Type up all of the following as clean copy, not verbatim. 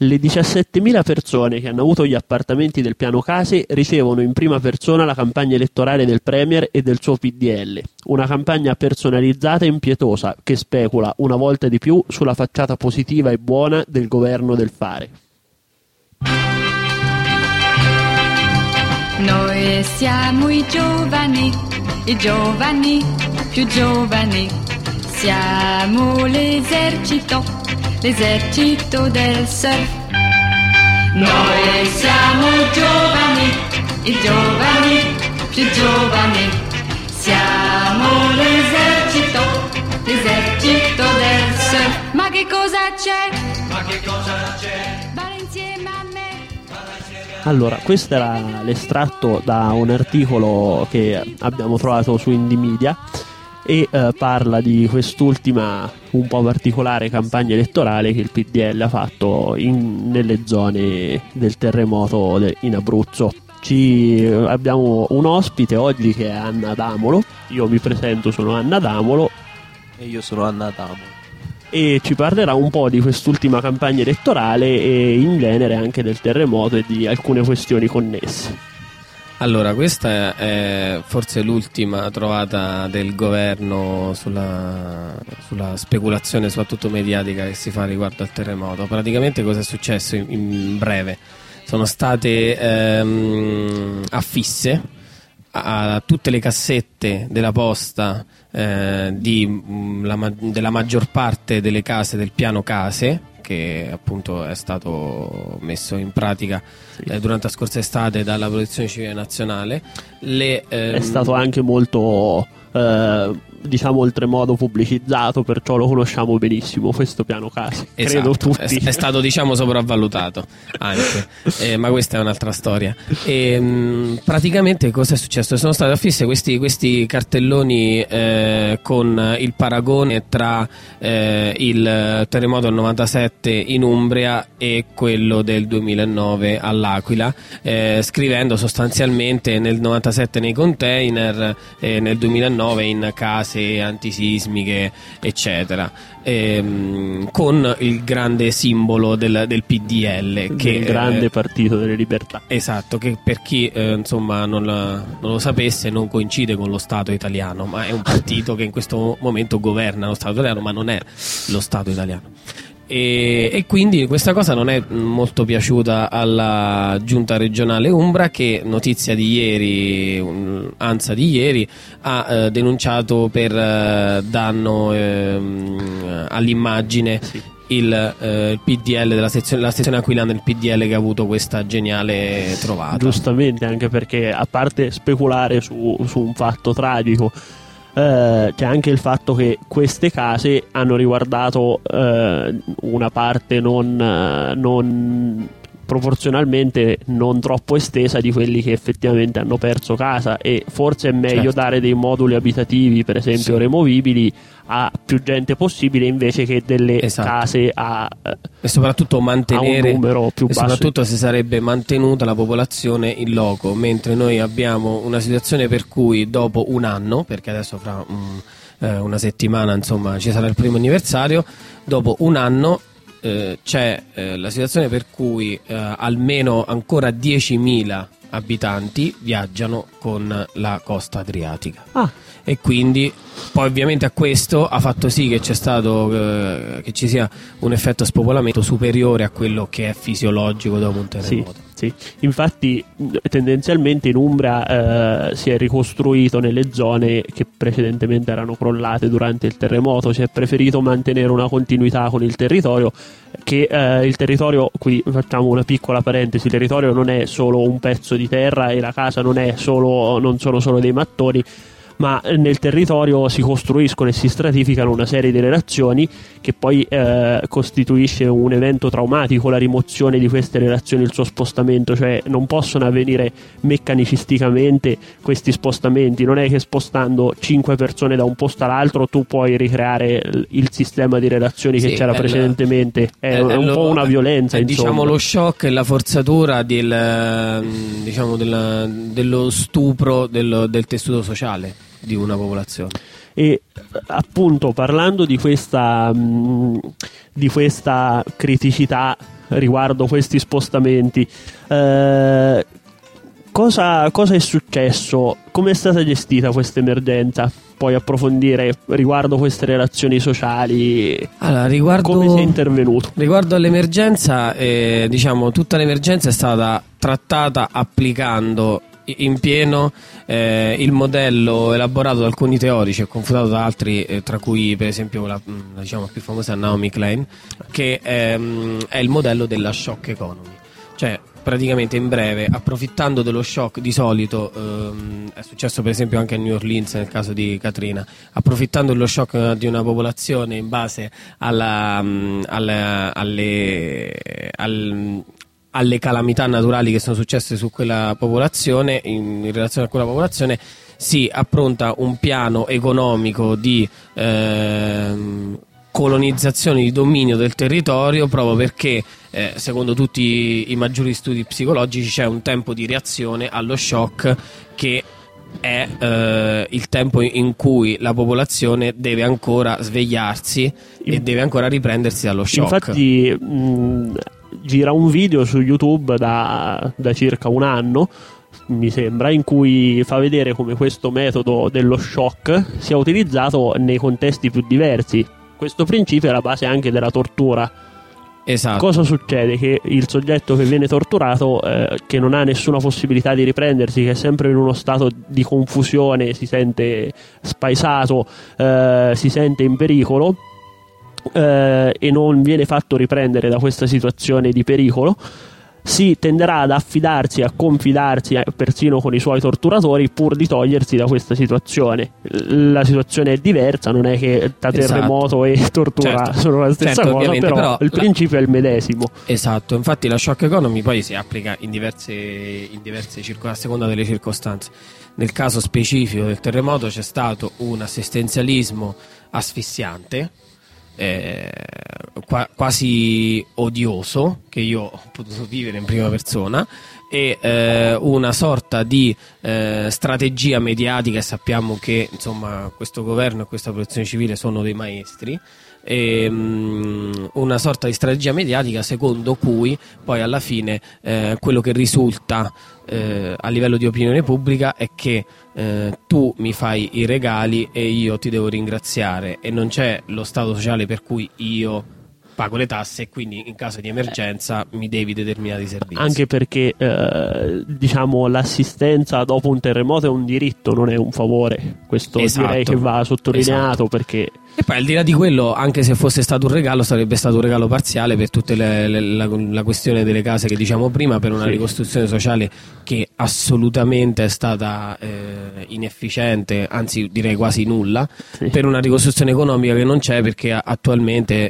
Le 17.000 persone che hanno avuto gli appartamenti del piano case ricevono in prima persona la campagna elettorale del Premier e del suo PDL, una campagna personalizzata e impietosa che specula una volta di più sulla facciata positiva e buona del governo del fare. Noi siamo i giovani più giovani, siamo l'esercito del surf. Noi siamo i giovani più giovani, siamo l'esercito del surf. Ma che cosa c'è? Balla insieme a me. Allora, questo era l'estratto da un articolo che abbiamo trovato su Indymedia e parla di quest'ultima un po' particolare campagna elettorale che il PDL ha fatto nelle zone del terremoto in Abruzzo. Abbiamo un ospite oggi che è Anna Damolo. Io mi presento, sono Anna Damolo. E io sono Anna Damolo. E ci parlerà un po' di quest'ultima campagna elettorale e in genere anche del terremoto e di alcune questioni connesse. Allora, questa è forse l'ultima trovata del governo sulla speculazione, soprattutto mediatica, che si fa riguardo al terremoto. Praticamente cosa è successo in breve? Sono state affisse a tutte le cassette della posta della maggior parte delle case del piano case, che appunto è stato messo in pratica durante la scorsa estate dalla Protezione Civile Nazionale. È stato anche molto diciamo oltremodo pubblicizzato, perciò lo conosciamo benissimo questo piano case. Esatto, credo tutti. è stato diciamo sopravvalutato anche, ma questa è un'altra storia. Praticamente cosa è successo? Sono state affisse questi cartelloni con il paragone tra il terremoto del 97 in Umbria e quello del 2009 all'Aquila, scrivendo sostanzialmente nel 97 nei container e nel 2009 in case antisismiche eccetera, con il grande simbolo del PDL, che il grande partito delle libertà. Esatto, che per chi insomma non lo sapesse non coincide con lo Stato italiano, ma è un partito che in questo momento governa lo Stato italiano, ma non è lo Stato italiano. E quindi questa cosa non è molto piaciuta alla giunta regionale Umbra, che notizia di ieri, ANSA di ieri, ha denunciato per danno all'immagine il PDL la sezione aquilana del PDL, che ha avuto questa geniale trovata. Giustamente, anche perché a parte speculare su un fatto tragico, c'è anche il fatto che queste case hanno riguardato una parte non proporzionalmente non troppo estesa di quelli che effettivamente hanno perso casa, e forse è meglio dare dei moduli abitativi, per esempio removibili, a più gente possibile, invece che delle case e soprattutto mantenere a un numero più basso. Soprattutto se sarebbe mantenuta la popolazione in loco, mentre noi abbiamo una situazione per cui dopo un anno, perché adesso fra una settimana insomma ci sarà il primo anniversario, dopo un anno c'è la situazione per cui almeno ancora 10.000 abitanti viaggiano con la costa adriatica. E quindi poi ovviamente a questo ha fatto sì che c'è stato che ci sia un effetto spopolamento superiore a quello che è fisiologico dopo un terremoto. Sì. Infatti tendenzialmente in Umbria si è ricostruito nelle zone che precedentemente erano crollate durante il terremoto. Si è preferito mantenere una continuità con il territorio, che il territorio, qui facciamo una piccola parentesi, il territorio non è solo un pezzo di terra e la casa non sono solo dei mattoni, ma nel territorio si costruiscono e si stratificano una serie di relazioni che poi costituisce un evento traumatico la rimozione di queste relazioni, il suo spostamento, cioè non possono avvenire meccanicisticamente questi spostamenti. Non è che spostando 5 persone da un posto all'altro tu puoi ricreare il sistema di relazioni che c'era precedentemente, è un po' una violenza, diciamo lo shock e la forzatura dello stupro del tessuto sociale di una popolazione. E appunto parlando di questa criticità riguardo questi spostamenti, cosa è successo? Come è stata gestita questa emergenza? Puoi approfondire riguardo queste relazioni sociali? Allora, come sei intervenuto? Riguardo all'emergenza, diciamo, tutta l'emergenza è stata trattata applicando in pieno il modello elaborato da alcuni teorici e confutato da altri, tra cui per esempio la diciamo più famosa Naomi Klein, che è il modello della shock economy. Cioè, praticamente, in breve, approfittando dello shock, di solito è successo per esempio anche a New Orleans nel caso di Katrina, approfittando dello shock di una popolazione in base alle calamità naturali che sono successe su quella popolazione, in relazione a quella popolazione si appronta un piano economico di colonizzazione, di dominio del territorio, proprio perché secondo tutti i maggiori studi psicologici c'è un tempo di reazione allo shock che è il tempo in cui la popolazione deve ancora svegliarsi e deve ancora riprendersi dallo shock. Infatti gira un video su YouTube da circa un anno, mi sembra, in cui fa vedere come questo metodo dello shock sia utilizzato nei contesti più diversi. Questo principio è la base anche della tortura. Esatto. Cosa succede? Che il soggetto che viene torturato, che non ha nessuna possibilità di riprendersi, che è sempre in uno stato di confusione, si sente spaesato, si sente in pericolo, e non viene fatto riprendere da questa situazione di pericolo, si tenderà ad affidarsi, a confidarsi persino con i suoi torturatori pur di togliersi da questa situazione. La situazione è diversa, non è che da terremoto e tortura sono la stessa cosa, però il principio è il medesimo. Esatto, infatti la shock economy poi si applica in diverse a seconda delle circostanze. Nel caso specifico del terremoto c'è stato un assistenzialismo asfissiante, quasi odioso, che io ho potuto vivere in prima persona, e una sorta di strategia mediatica, e sappiamo che insomma questo governo e questa protezione civile sono dei maestri, e una sorta di strategia mediatica secondo cui poi alla fine quello che risulta a livello di opinione pubblica è che tu mi fai i regali e io ti devo ringraziare, e non c'è lo stato sociale per cui io pago le tasse e quindi in caso di emergenza mi devi determinati servizi. Anche perché diciamo l'assistenza dopo un terremoto è un diritto, non è un favore. Questo direi che va sottolineato, perché e poi al di là di quello, anche se fosse stato un regalo, sarebbe stato un regalo parziale per tutte la questione delle case che diciamo prima, per una ricostruzione sociale che assolutamente è stata inefficiente, anzi direi quasi nulla, per una ricostruzione economica che non c'è, perché attualmente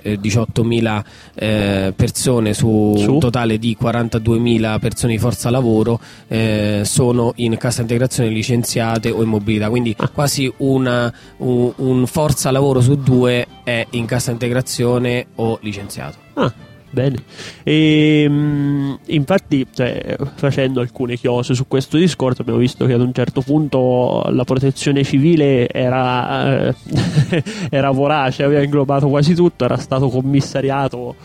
18.000 persone su un totale di 42.000 persone di forza lavoro sono in cassa integrazione, licenziate o in mobilità, quindi quasi un forza lavoro su due è in cassa integrazione o licenziato. Bene. E infatti, facendo alcune chiose su questo discorso, abbiamo visto che ad un certo punto la protezione civile era vorace, aveva inglobato quasi tutto, era stato commissariato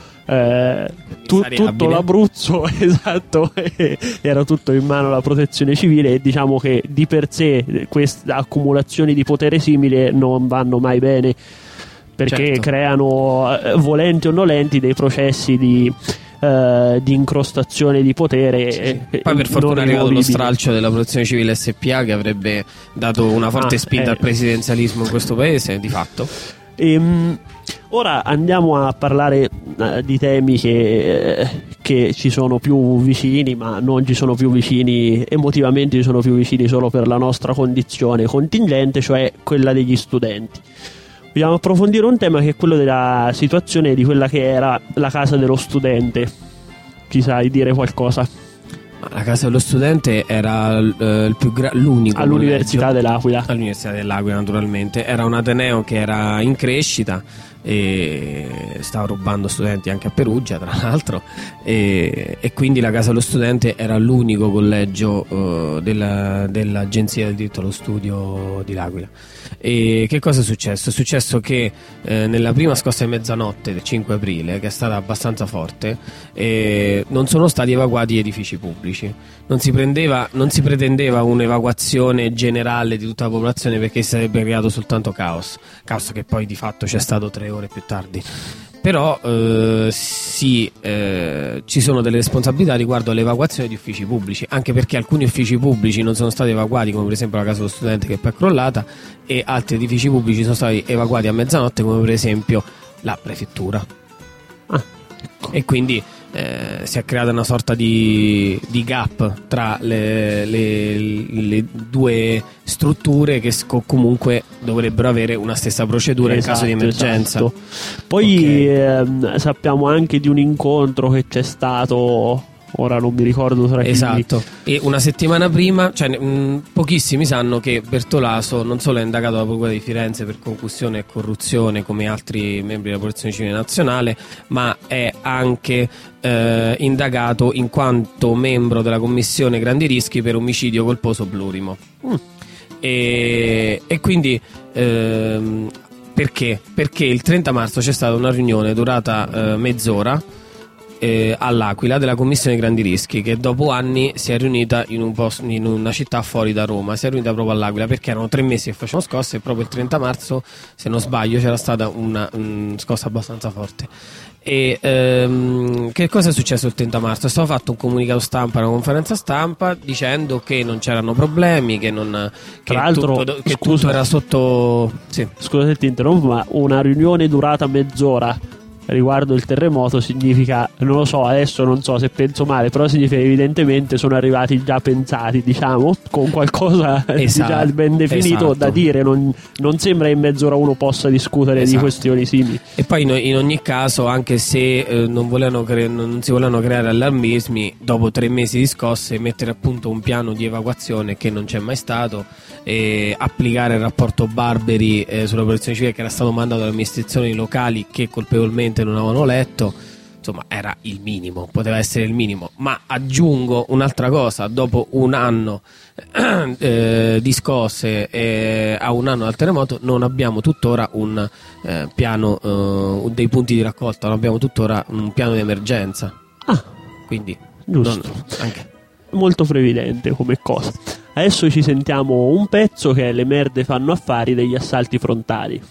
tutto l'Abruzzo, esatto, era tutto in mano alla protezione civile, e diciamo che di per sé queste accumulazioni di potere simile non vanno mai bene, perché creano, volenti o nolenti, dei processi di incrostazione di potere. Poi per fortuna è arrivato lo stralcio della protezione civile SPA, che avrebbe dato una forte spinta al presidenzialismo in questo paese, di fatto. Ora andiamo a parlare di temi che ci sono più vicini, ma non ci sono più vicini emotivamente, ci sono più vicini solo per la nostra condizione contingente, cioè quella degli studenti. Vogliamo approfondire un tema che è quello della situazione di quella che era la casa dello studente. Ci sai dire qualcosa? La casa dello studente era l'unico all'Università dell'Aquila. All'Università dell'Aquila, naturalmente. Era un ateneo che era in crescita, e stava rubando studenti anche a Perugia, tra l'altro, e quindi la Casa dello Studente era l'unico collegio dell'Agenzia del diritto allo studio di L'Aquila. E che cosa è successo? È successo che nella prima scossa di mezzanotte del 5 aprile, che è stata abbastanza forte, non sono stati evacuati edifici pubblici. Non si pretendeva un'evacuazione generale di tutta la popolazione, perché si sarebbe creato soltanto caos che poi di fatto c'è stato 3 ore più tardi. Però ci sono delle responsabilità riguardo all'evacuazione di uffici pubblici, anche perché alcuni uffici pubblici non sono stati evacuati, come per esempio la Casa dello Studente, che poi è crollata, e altri edifici pubblici sono stati evacuati a mezzanotte, come per esempio la prefettura. E quindi si è creata una sorta di gap tra le due strutture, che comunque dovrebbero avere una stessa procedura in caso di emergenza. Esatto. Poi sappiamo anche di un incontro che c'è stato, ora non mi ricordo tra chi. Esatto, e una settimana prima, pochissimi sanno che Bertolaso non solo è indagato dalla Procura di Firenze per concussione e corruzione come altri membri della Protezione Civile Nazionale, ma è anche indagato in quanto membro della Commissione Grandi Rischi per omicidio colposo plurimo. E quindi perché? Perché il 30 marzo c'è stata una riunione durata mezz'ora all'Aquila della Commissione Grandi Rischi, che dopo anni si è riunita in una città fuori da Roma. Si è riunita proprio all'Aquila perché erano 3 mesi che facevano scosse, e proprio il 30 marzo, se non sbaglio, c'era stata una scossa abbastanza forte. E che cosa è successo il 30 marzo? È stato fatto un comunicato stampa, una conferenza stampa, dicendo che non c'erano problemi, che tra l'altro tutto era sotto. Sì. Scusa se ti interrompo, ma una riunione durata mezz'ora riguardo il terremoto significa, non lo so, adesso non so se penso male, però significa evidentemente sono arrivati già pensati, diciamo, con qualcosa di già ben definito, da dire. Non sembra che in mezz'ora uno possa discutere di questioni simili. E poi in ogni caso, anche se non si volevano creare allarmismi, dopo 3 mesi di scosse mettere a punto un piano di evacuazione che non c'è mai stato, e applicare il rapporto Barberi sulla protezione civile, che era stato mandato dalle amministrazioni locali, che colpevolmente non avevano letto, insomma era il minimo, poteva essere il minimo. Ma aggiungo un'altra cosa: dopo un anno di scosse a un anno dal terremoto non abbiamo tuttora un piano dei punti di raccolta, non abbiamo tuttora un piano di emergenza. Quindi giusto, anche molto previdente come cosa. Adesso ci sentiamo un pezzo che è Le merde fanno affari degli Assalti Frontali.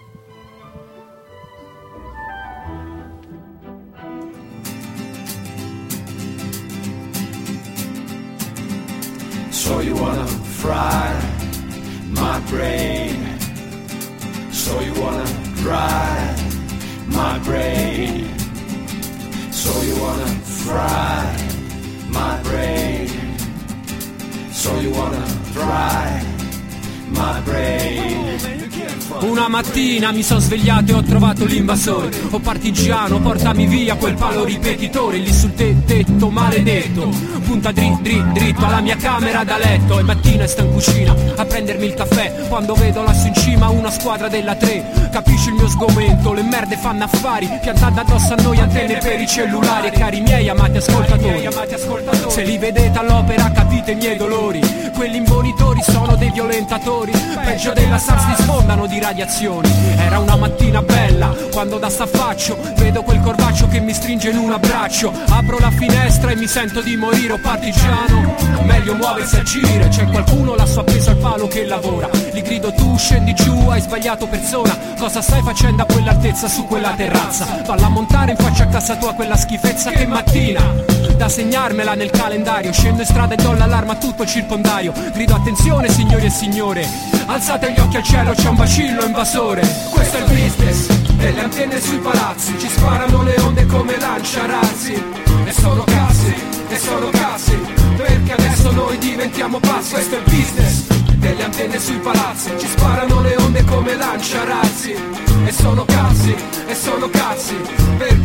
So you wanna fry my brain. So you wanna dry my brain. So you wanna fry my brain. So you wanna dry my brain. Una mattina mi sono svegliato e ho trovato l'invasore. Oh partigiano, portami via quel palo ripetitore. Lì sul tetto maledetto, punta dritto alla mia camera da letto. E mattina sto in cucina a prendermi il caffè, quando vedo lassù in cima una squadra della 3. Capisci il mio sgomento, le merde fanno affari, piantate addosso a noi antenne per i cellulari. E cari miei amati ascoltatori, se li vedete all'opera capite i miei dolori. Quelli imbonitori sono dei violentatori, peggio della SARS, ti sfondano di radiazioni. Era una mattina bella, quando da staffaccio vedo quel corvaccio che mi stringe in un abbraccio. Apro la finestra e mi sento di morire. Oh partigiano, meglio muoversi a agire. C'è qualcuno lassù appeso al palo che lavora. Gli grido: tu scendi giù, hai sbagliato persona. Cosa stai facendo a quell'altezza su quella terrazza? Falla montare in faccia a casa tua quella schifezza. Che mattina, da segnarmela nel calendario. Scendo in strada e do l'allarme a tutto il circondario. Grido: attenzione signori e signore, alzate gli occhi al cielo, c'è un bacillo invasore. Questo è il business delle antenne sui palazzi. Ci sparano le onde come lanciarazzi. E sono cazzi, perché adesso noi diventiamo pazzi. Questo è il business delle antenne sui palazzi. Ci sparano le onde come lanciarazzi. E sono cazzi, perché adesso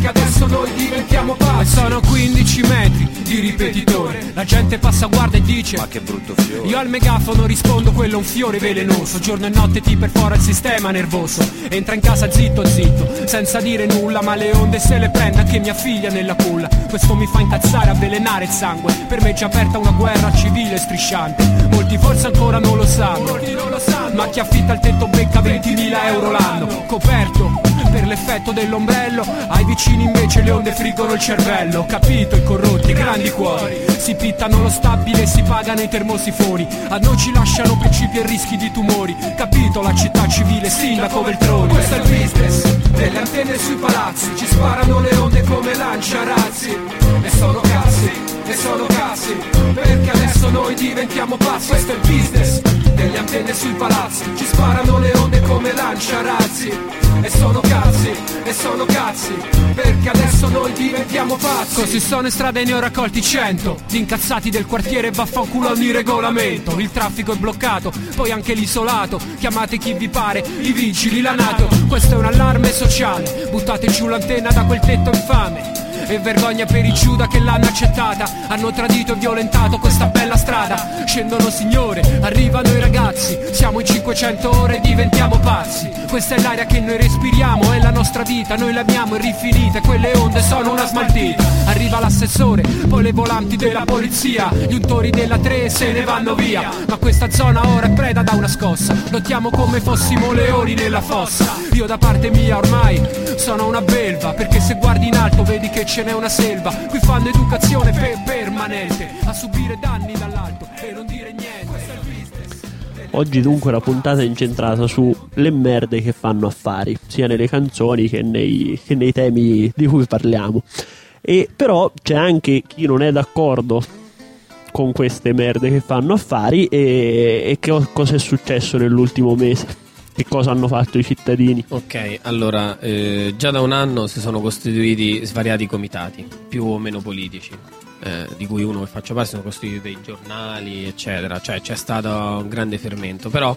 adesso noi diventiamo pazzi. E sono 15 metri di ripetitore, la gente passa, guarda e dice: Ma che brutto fiore. io al megafono rispondo: quello è un fiore velenoso. Giorno e notte ti perfora il sistema nervoso. Entra in casa zitto zitto, senza dire nulla, ma le onde se le prende anche mia figlia nella culla. Questo mi fa incazzare, avvelenare il sangue. Per me è già aperta una guerra civile strisciante. Molti forse ancora non lo sanno, ma chi affitta il tetto becca 20.000 euro l'anno. Coperto per l'effetto dell'ombrello, ai vicini invece le onde friggono il cervello. Capito, i corrotti, grandi cuori, si pittano lo stabile e si pagano i termosifoni. A noi ci lasciano principi e rischi di tumori. Capito, la città civile, sindaco Veltroni. Questo è il business delle antenne sui palazzi. Ci sparano le onde come lanciarazzi. E sono cazzi, e sono cazzi, perché adesso noi diventiamo pazzi. Questo è il business delle antenne sui palazzi. Ci sparano le onde come lanciarazzi. E sono cazzi, e sono cazzi, perché adesso noi diventiamo pazzi. Così sono in strada e ne ho raccolti 100 di incazzati del quartiere, vaffanculo ogni regolamento. Il traffico è bloccato, poi anche l'isolato. Chiamate chi vi pare, i vigili, la NATO. Questo è un allarme sociale, buttate giù l'antenna da quel tetto infame. E vergogna per i Giuda che l'hanno accettata. Hanno tradito e violentato questa bella strada. Scendono signore, arrivano i ragazzi. Siamo in 500 ore e diventiamo pazzi. Questa è l'aria che noi respiriamo, è la nostra vita. Noi l'amiamo e rifinita, quelle onde sono una smaltita. Arriva l'assessore, poi le volanti della polizia. Gli untori della 3 se ne vanno via. Ma questa zona ora è preda da una scossa. Lottiamo come fossimo leoni nella fossa. Io da parte mia ormai sono una belva, perché se guardi in alto vedi che ce n'è una selva. Qui fanno educazione permanente, a subire danni dall'alto e non dire niente. Oggi dunque la puntata è incentrata sulle merde che fanno affari, sia nelle canzoni che nei temi di cui parliamo. E però c'è anche chi non è d'accordo con queste merde che fanno affari. E cosa è successo nell'ultimo mese? Che cosa hanno fatto i cittadini? Ok, allora, già da un anno si sono costituiti svariati comitati, più o meno politici, di cui uno che faccio parte, sono costituiti dei giornali, eccetera. Cioè c'è stato un grande fermento, però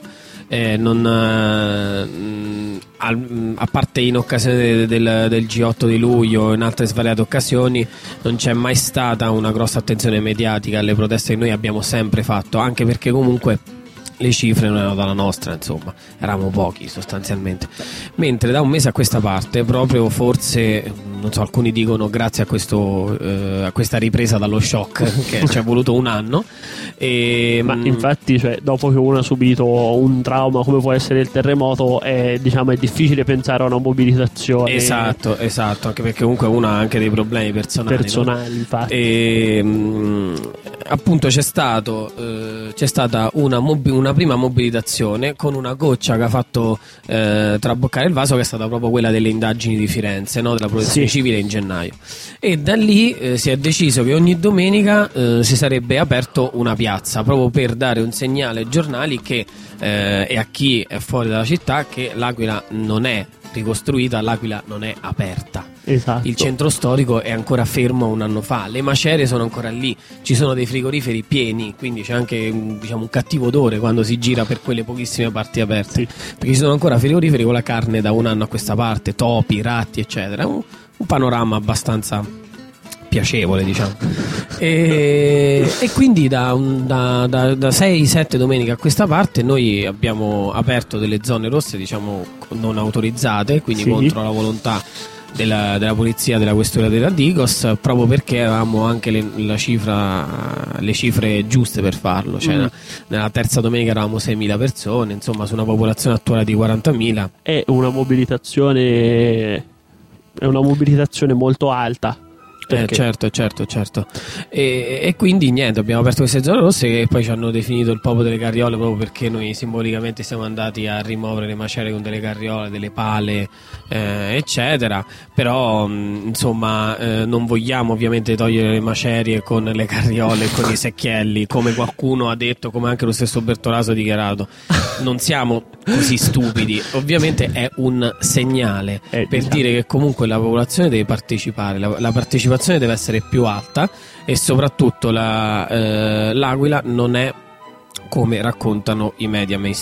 a parte in occasione del G8 di luglio e in altre svariate occasioni, non c'è mai stata una grossa attenzione mediatica alle proteste che noi abbiamo sempre fatto, anche perché comunque le cifre non erano dalla nostra, insomma, eravamo pochi sostanzialmente. Mentre da un mese a questa parte, proprio forse, non so, alcuni dicono grazie a questa ripresa dallo shock, che ci è voluto un anno. Ma infatti, cioè, dopo che uno ha subito un trauma come può essere il terremoto, è difficile pensare a una mobilitazione. Esatto, anche perché comunque uno ha anche dei problemi personali, no? Infatti. Appunto c'è stata una prima mobilitazione con una goccia che ha fatto traboccare il vaso, che è stata proprio quella delle indagini di Firenze, no? Della protezione civile in gennaio. E da lì si è deciso che ogni domenica si sarebbe aperto una piazza, proprio per dare un segnale ai giornali e a chi è fuori dalla città che l'Aquila non è ricostruita, l'Aquila non è aperta. Esatto. Il centro storico è ancora fermo un anno fa, le macerie sono ancora lì, ci sono dei frigoriferi pieni, quindi c'è anche un cattivo odore quando si gira per quelle pochissime parti aperte, perché ci sono ancora frigoriferi con la carne da un anno a questa parte, topi, ratti, eccetera. Un panorama abbastanza piacevole, diciamo. E quindi da 6-7 domeniche a questa parte noi abbiamo aperto delle zone rosse, diciamo non autorizzate, quindi contro la volontà della polizia, della questura della Digos, proprio perché avevamo anche le cifre giuste per farlo. Cioè, nella terza domenica eravamo 6.000 persone, insomma, su una popolazione attuale di 40.000. È una mobilitazione molto alta. Certo. E quindi niente, abbiamo aperto queste zone rosse che poi ci hanno definito il popolo delle carriole, proprio perché noi simbolicamente siamo andati a rimuovere le macerie con delle carriole, delle pale, eccetera. Però insomma non vogliamo ovviamente togliere le macerie con le carriole e con i secchielli, come qualcuno ha detto, come anche lo stesso Bertolaso ha dichiarato. Non siamo così stupidi, ovviamente è un segnale per dire che comunque la popolazione deve partecipare, la partecipazione deve essere più alta, e soprattutto l'Aquila non è come raccontano i media mainstream.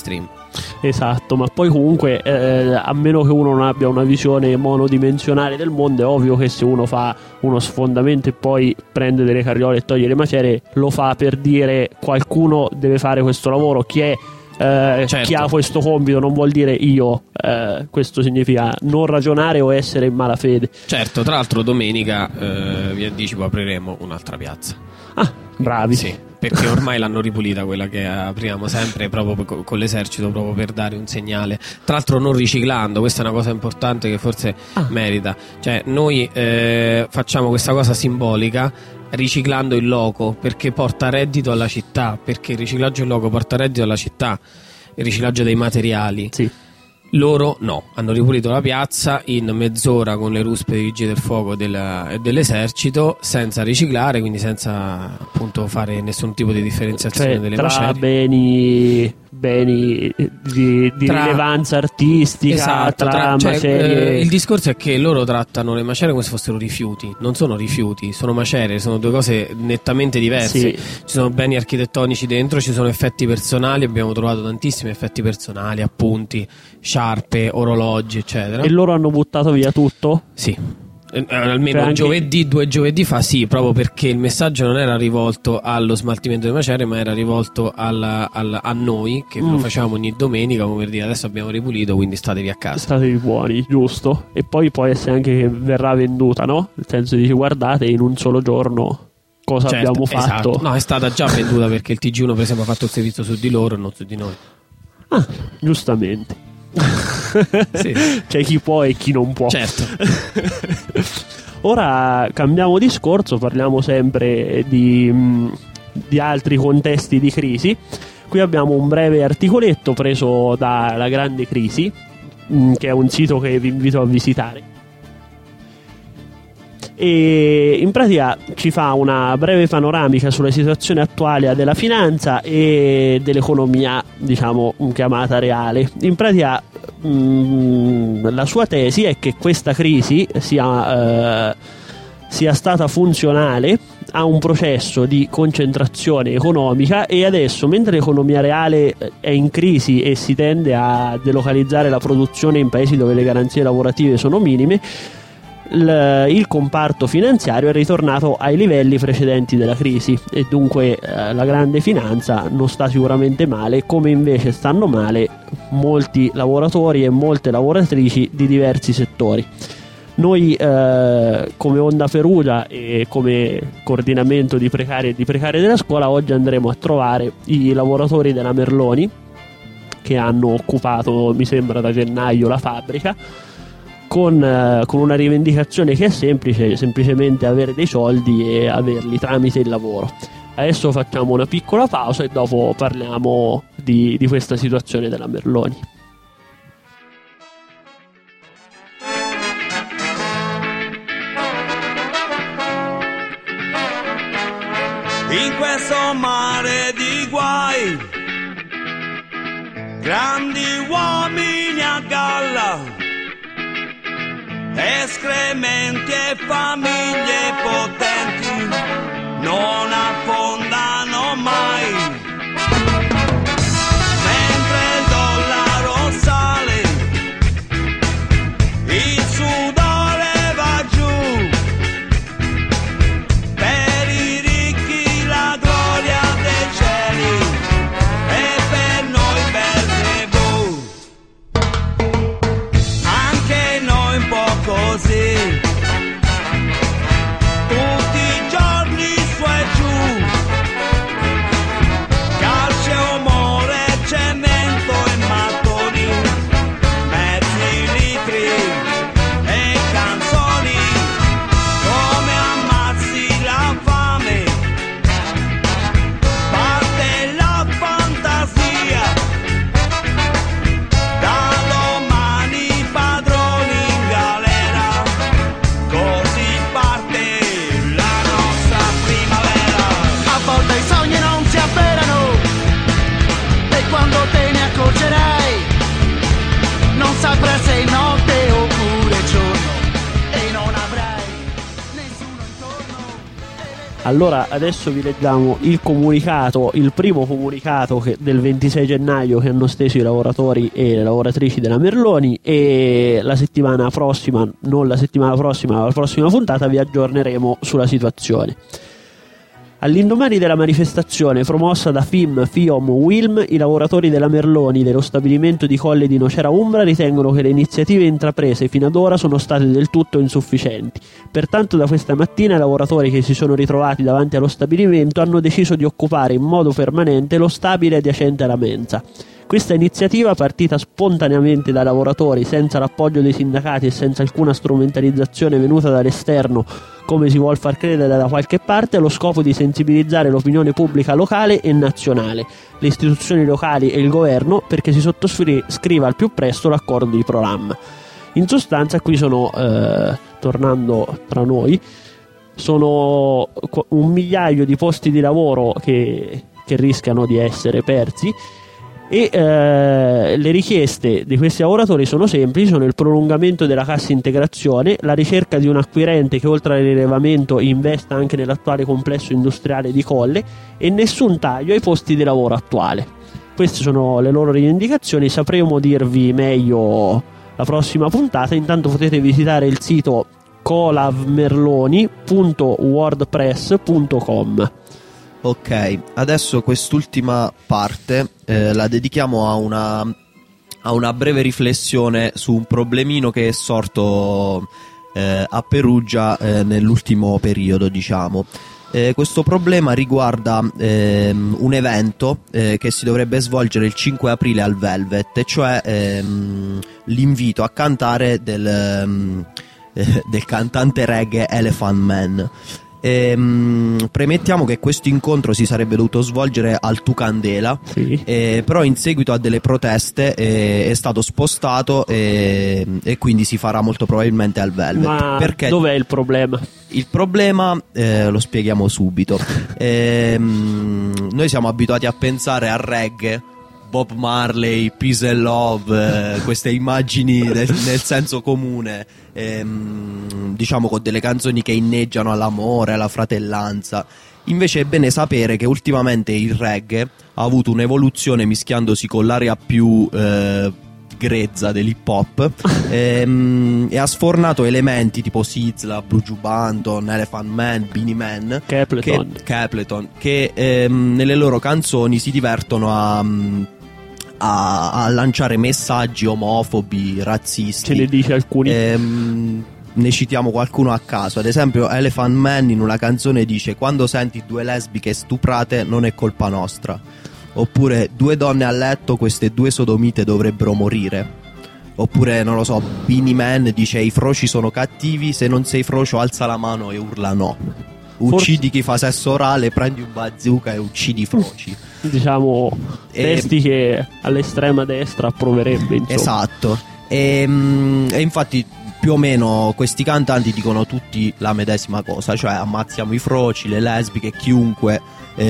Esatto, ma poi comunque a meno che uno non abbia una visione monodimensionale del mondo, è ovvio che se uno fa uno sfondamento e poi prende delle carriole e toglie le macerie, lo fa per dire qualcuno deve fare questo lavoro. Chi è Certo. chi ha questo compito non vuol dire io, questo significa non ragionare o essere in malafede. Certo, tra l'altro domenica vi anticipo apriremo un'altra piazza. Ah, bravi. Sì, perché ormai l'hanno ripulita quella che apriamo sempre proprio con l'esercito, proprio per dare un segnale. Tra l'altro non riciclando, questa è una cosa importante che forse merita. Cioè noi facciamo questa cosa simbolica riciclando il logo, perché porta reddito alla città, perché il riciclaggio del logo porta reddito alla città, il riciclaggio dei materiali. Sì. Loro no, hanno ripulito la piazza in mezz'ora con le ruspe dei vigili del fuoco dell'esercito, senza riciclare, quindi senza appunto fare nessun tipo di differenziazione, Cioè, delle tra macerie. beni di rilevanza artistica, Esatto, tra macerie. il discorso è che loro trattano le macerie come se fossero rifiuti. Non sono rifiuti, sono macerie, sono due cose nettamente diverse. Sì. Ci sono beni architettonici dentro, ci sono effetti personali, abbiamo trovato tantissimi effetti personali, appunti, sciarpe, orologi, eccetera. E loro hanno buttato via tutto? Sì. Almeno Cioè, giovedì, 2 giovedì fa, sì, proprio perché il messaggio non era rivolto allo smaltimento delle macerie, ma era rivolto a noi che lo facciamo ogni domenica, come per dire adesso abbiamo ripulito, quindi statevi a casa. Statevi buoni, giusto? E poi può essere anche che verrà venduta, no? Nel senso di guardate in un solo giorno cosa Certo, abbiamo fatto. esatto. No, è stata già venduta perché il TG1 per esempio ha fatto il servizio su di loro e non su di noi. Ah, giustamente. Sì. C'è chi può e chi non può. Certo. Ora cambiamo discorso, parliamo sempre di altri contesti di crisi. Qui abbiamo un breve articoletto preso da La Grande Crisi, che è un sito che vi invito a visitare. E in pratica ci fa una breve panoramica sulla situazione attuale della finanza e dell'economia, diciamo chiamata reale. In pratica la sua tesi è che questa crisi sia stata funzionale a un processo di concentrazione economica, e adesso, mentre l'economia reale è in crisi e si tende a delocalizzare la produzione in paesi dove le garanzie lavorative sono minime, il comparto finanziario è ritornato ai livelli precedenti della crisi, e dunque la grande finanza non sta sicuramente male, come invece stanno male molti lavoratori e molte lavoratrici di diversi settori. Noi come Onda Perugia e come coordinamento di precari e di precarie della scuola oggi andremo a trovare i lavoratori della Merloni, che hanno occupato, mi sembra, da gennaio la fabbrica, con una rivendicazione che è semplice, semplicemente avere dei soldi e averli tramite il lavoro. Adesso facciamo una piccola pausa e dopo parliamo di questa situazione della Merloni. In questo mare di guai, grandi uomini a galla, escrementi e famiglie potenti non affondano mai. Mentre il dollaro sale, il sudore va giù. Per i ricchi la gloria dei cieli e per noi Belzebù. Anche noi un po' così, tutti Allora adesso vi leggiamo il comunicato, il primo comunicato del 26 gennaio che hanno steso i lavoratori e le lavoratrici della Merloni, e la settimana prossima, non la settimana prossima, ma la prossima puntata vi aggiorneremo sulla situazione. All'indomani della manifestazione promossa da FIM, FIOM, WILM, i lavoratori della Merloni dello stabilimento di Colle di Nocera Umbra ritengono che le iniziative intraprese fino ad ora sono state del tutto insufficienti. Pertanto da questa mattina i lavoratori che si sono ritrovati davanti allo stabilimento hanno deciso di occupare in modo permanente lo stabile adiacente alla mensa. Questa iniziativa, partita spontaneamente dai lavoratori, senza l'appoggio dei sindacati e senza alcuna strumentalizzazione venuta dall'esterno, come si vuol far credere da qualche parte, ha lo scopo di sensibilizzare l'opinione pubblica locale e nazionale, le istituzioni locali e il governo, perché si sottoscriva al più presto l'accordo di programma. In sostanza, qui sono, tornando tra noi, sono 1 migliaio di posti di lavoro che rischiano di essere persi. E le richieste di questi lavoratori sono semplici: sono il prolungamento della cassa integrazione, la ricerca di un acquirente che oltre al rilevamento investa anche nell'attuale complesso industriale di Colle, e nessun taglio ai posti di lavoro attuale. Queste sono le loro rivendicazioni. Sapremo dirvi meglio la prossima puntata. Intanto potete visitare il sito colavmerloni.wordpress.com. Ok, adesso quest'ultima parte la dedichiamo a una breve riflessione su un problemino che è sorto a Perugia nell'ultimo periodo, diciamo. Questo problema riguarda un evento che si dovrebbe svolgere il 5 aprile al Velvet, e cioè l'invito a cantare del cantante reggae Elephant Man. Premettiamo che questo incontro si sarebbe dovuto svolgere al Tucandela, sì. Però in seguito a delle proteste è stato spostato e quindi si farà molto probabilmente al Velvet. Ma perché dov'è il problema? Il problema lo spieghiamo subito. Noi siamo abituati a pensare al reggae, Bob Marley, Peace and Love, queste immagini nel senso comune, diciamo con delle canzoni che inneggiano all'amore, alla fratellanza. Invece è bene sapere che ultimamente il reggae ha avuto un'evoluzione mischiandosi con l'area più grezza dell'hip hop e ha sfornato elementi tipo Sizzla, Buju Banton, Elephant Man, Beenie Man, Capleton, che nelle loro canzoni si divertono a lanciare messaggi omofobi, razzisti. Ce ne dice alcuni? Ne citiamo qualcuno a caso. Ad esempio Elephant Man in una canzone dice: quando senti 2 lesbiche stuprate non è colpa nostra. Oppure 2 donne a letto, queste 2 sodomite dovrebbero morire. Oppure, non lo so, Beenie Man dice: i froci sono cattivi, se non sei frocio alza la mano e urla no. Uccidi chi fa sesso orale, prendi un bazooka e uccidi i froci. Diciamo testi che all'estrema destra approverebbe, insomma. Esatto. E infatti più o meno questi cantanti dicono tutti la medesima cosa, cioè ammazziamo i froci, le lesbiche, chiunque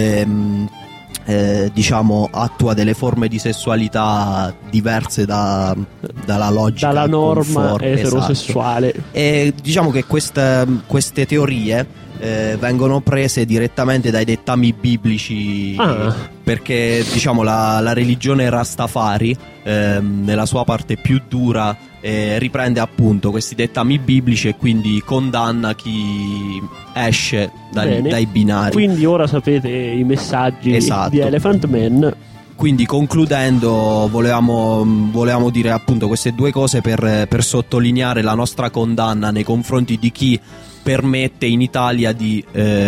diciamo attua delle forme di sessualità diverse dalla logica, dalla norma conforme, eterosessuale. esatto. E diciamo che queste teorie vengono prese direttamente dai dettami biblici, perché diciamo la religione Rastafari nella sua parte più dura riprende appunto questi dettami biblici e quindi condanna chi esce dai binari. Quindi ora sapete i messaggi, esatto, di Elephant Man. Quindi concludendo volevamo dire appunto queste 2 cose per sottolineare la nostra condanna nei confronti di chi permette in Italia di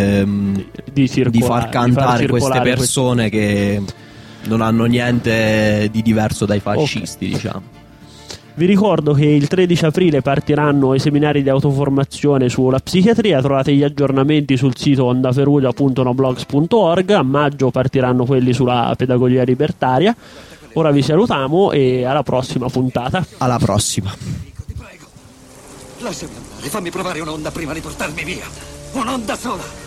far cantare queste persone che non hanno niente di diverso dai fascisti, okay, diciamo. Vi ricordo che il 13 aprile partiranno i seminari di autoformazione sulla psichiatria. Trovate gli aggiornamenti sul sito ondaperugia.noblogs.org. A maggio partiranno quelli sulla pedagogia libertaria. Ora vi salutiamo e alla prossima puntata. Alla prossima. Ti prego, lasciami andare, fammi provare un'onda prima di portarmi via. Un'onda sola.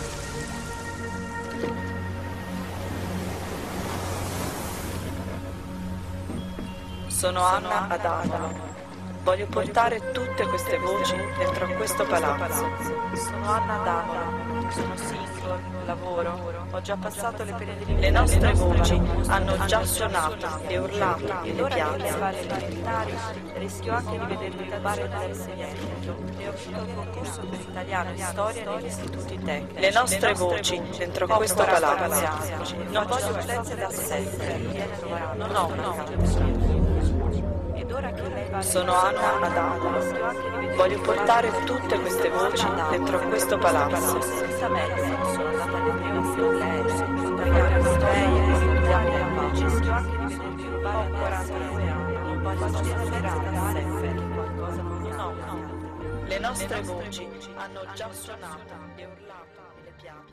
Sono Anna Adamo. Voglio portare tutte queste voci dentro questo palazzo. Sono Anna Adamo. Sono singola. lavoro, ho già passato le pene di le nostre voci hanno già suonato e urlato nelle piazze. Rischio anche di vedermi rubare dall'insegnamento e ho finito il concorso per italiano e storia negli istituti tecnici. Le nostre voci dentro questo palazzo non voglio violenze da sempre, non ho una casa. Sono Anna Adamo. Voglio portare tutte queste voci dentro questo palazzo. Sono andata alle prime assemblee, rischio anche di vedermi rubare a 49 anni. Non voglio sperare qualcosa, non ho. Le nostre voci hanno già suonato e urlato nelle piazze.